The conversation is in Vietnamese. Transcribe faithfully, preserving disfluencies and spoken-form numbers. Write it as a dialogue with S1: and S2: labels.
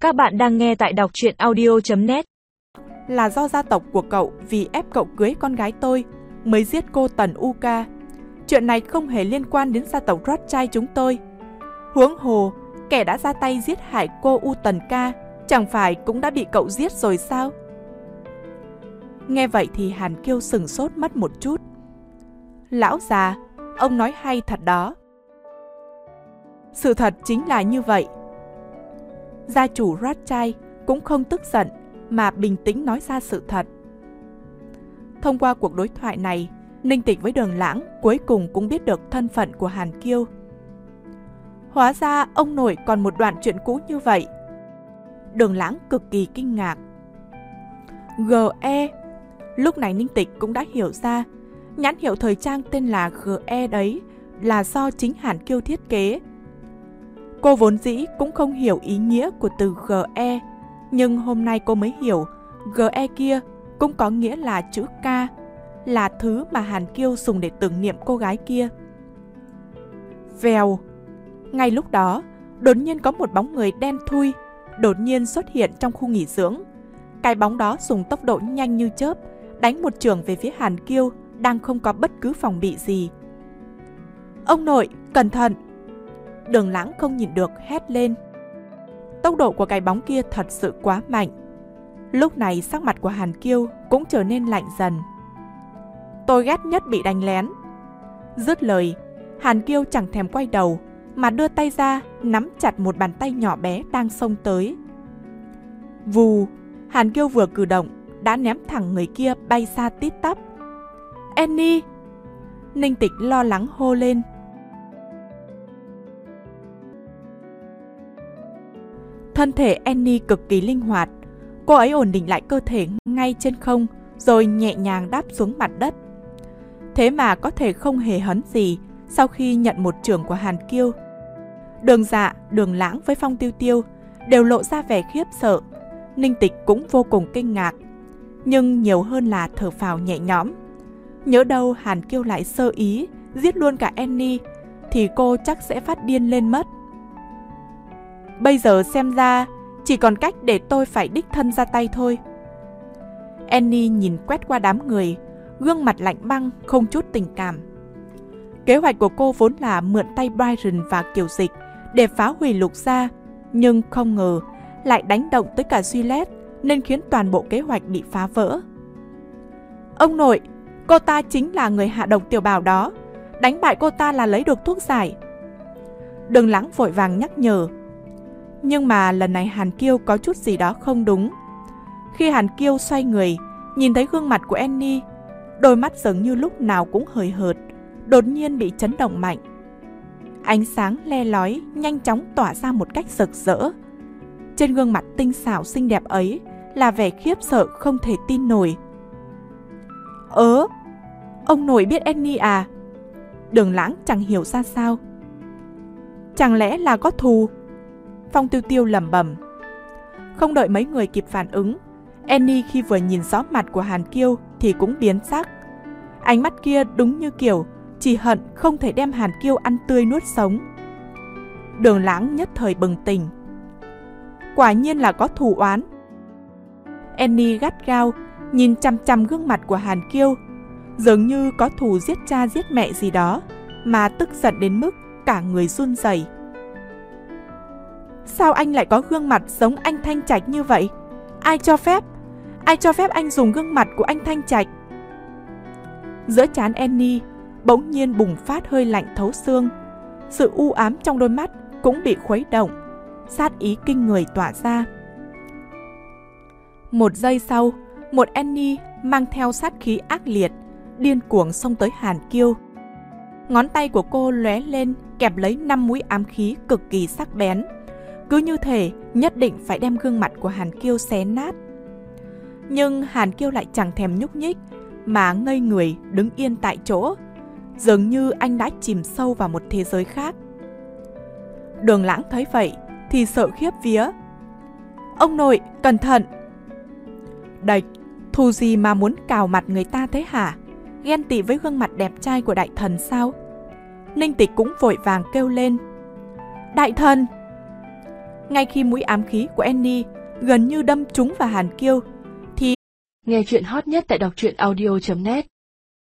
S1: Các bạn đang nghe tại đọc truyện audio chấm net.
S2: Là do gia tộc của cậu vì ép cậu cưới con gái tôi mới giết cô Tần Uka. Chuyện này không hề liên quan đến gia tộc Rothschild chúng tôi. Huống hồ, kẻ đã ra tay giết hại cô U Tần Ca chẳng phải cũng đã bị cậu giết rồi sao? Nghe vậy thì Hàn Kiêu sửng sốt mất một chút. Lão già, ông nói hay thật đó. Sự thật chính là như vậy. Gia chủ Rothschild cũng không tức giận mà bình tĩnh nói ra sự thật. Thông qua cuộc đối thoại này, Ninh Tịch với Đường Lãng cuối cùng cũng biết được thân phận của Hàn Kiêu. Hóa ra ông nội còn một đoạn chuyện cũ như vậy. Đường Lãng cực kỳ kinh ngạc. giê e. Lúc này Ninh Tịch cũng đã hiểu ra, nhãn hiệu thời trang tên là giê e đấy là do chính Hàn Kiêu thiết kế. Cô vốn dĩ cũng không hiểu ý nghĩa của từ giê e, nhưng hôm nay cô mới hiểu giê e kia cũng có nghĩa là chữ K, là thứ mà Hàn Kiêu dùng để tưởng niệm cô gái kia. Vèo. Ngay lúc đó, đột nhiên có một bóng người đen thui đột nhiên xuất hiện trong khu nghỉ dưỡng. Cái bóng đó dùng tốc độ nhanh như chớp đánh một chưởng về phía Hàn Kiêu đang không có bất cứ phòng bị gì. Ông nội, cẩn thận! Đường Lãng không nhìn được hét lên. Tốc độ của cái bóng kia thật sự quá mạnh. Lúc này sắc mặt của Hàn Kiêu cũng trở nên lạnh dần. Tôi ghét nhất bị đánh lén. Dứt lời, Hàn Kiêu chẳng thèm quay đầu mà đưa tay ra nắm chặt một bàn tay nhỏ bé đang xông tới. Vù, Hàn Kiêu vừa cử động đã ném thẳng người kia bay xa tít tắp. Annie! Ninh Tịch lo lắng hô lên. Thân thể Annie cực kỳ linh hoạt. Cô ấy ổn định lại cơ thể ngay trên không rồi nhẹ nhàng đáp xuống mặt đất. Thế mà có thể không hề hấn gì sau khi nhận một chưởng của Hàn Kiêu. Đường Dạ, Đường Lãng với Phong Tiêu Tiêu đều lộ ra vẻ khiếp sợ. Ninh Tịch cũng vô cùng kinh ngạc, nhưng nhiều hơn là thở phào nhẹ nhõm. Nhớ đâu Hàn Kiêu lại sơ ý giết luôn cả Annie thì cô chắc sẽ phát điên lên mất. Bây giờ xem ra chỉ còn cách để tôi phải đích thân ra tay thôi. Annie nhìn quét qua đám người, gương mặt lạnh băng không chút tình cảm. Kế hoạch của cô vốn là mượn tay Byron và Kiều Dịch để phá hủy Lục Gia, nhưng không ngờ lại đánh động tới cả Juliet nên khiến toàn bộ kế hoạch bị phá vỡ. Ông nội, cô ta chính là người hạ độc Tiểu Bảo đó. Đánh bại cô ta là lấy được thuốc giải. Đường Lãng vội vàng nhắc nhở. Nhưng mà lần này Hàn Kiêu có chút gì đó không đúng. Khi Hàn Kiêu xoay người, nhìn thấy gương mặt của Annie, đôi mắt dường như lúc nào cũng hời hợt, đột nhiên bị chấn động mạnh. Ánh sáng le lói nhanh chóng tỏa ra một cách rực rỡ. Trên gương mặt tinh xảo xinh đẹp ấy là vẻ khiếp sợ không thể tin nổi. Ớ, ông nội biết Annie à? Đường Lãng chẳng hiểu ra sao. Chẳng lẽ là có thù? Phong Tiêu Tiêu lẩm bẩm. Không đợi mấy người kịp phản ứng, Annie khi vừa nhìn rõ mặt của Hàn Kiêu thì cũng biến sắc. Ánh mắt kia đúng như kiểu chỉ hận không thể đem Hàn Kiêu ăn tươi nuốt sống. Đường Lãng nhất thời bừng tỉnh. Quả nhiên là có thù oán. Annie gắt gao nhìn chằm chằm gương mặt của Hàn Kiêu, dường như có thù giết cha giết mẹ gì đó, mà tức giận đến mức cả người run rẩy. Sao anh lại có gương mặt giống anh Thanh Trạch như vậy? Ai cho phép? Ai cho phép anh dùng gương mặt của anh Thanh Trạch? Giữa trán Annie bỗng nhiên bùng phát hơi lạnh thấu xương. Sự u ám trong đôi mắt cũng bị khuấy động, sát ý kinh người tỏa ra. Một giây sau, một Annie mang theo sát khí ác liệt, điên cuồng xông tới Hàn Kiêu. Ngón tay của cô lóe lên kẹp lấy năm mũi ám khí cực kỳ sắc bén. Cứ như thể nhất định phải đem gương mặt của Hàn Kiêu xé nát. Nhưng Hàn Kiêu lại chẳng thèm nhúc nhích mà ngây người đứng yên tại chỗ, dường như anh đã chìm sâu vào một thế giới khác. Đường Lãng thấy vậy thì sợ khiếp vía. Ông nội, cẩn thận! Đạch, thù gì mà muốn cào mặt người ta thế hả? Ghen tị với gương mặt đẹp trai của đại thần sao? Ninh Tịch cũng vội vàng kêu lên. Đại thần! Ngay khi mũi ám khí của Annie gần như đâm trúng vào Hàn Kiêu, thì
S1: nghe chuyện hot nhất tại đọc truyện audio chấm net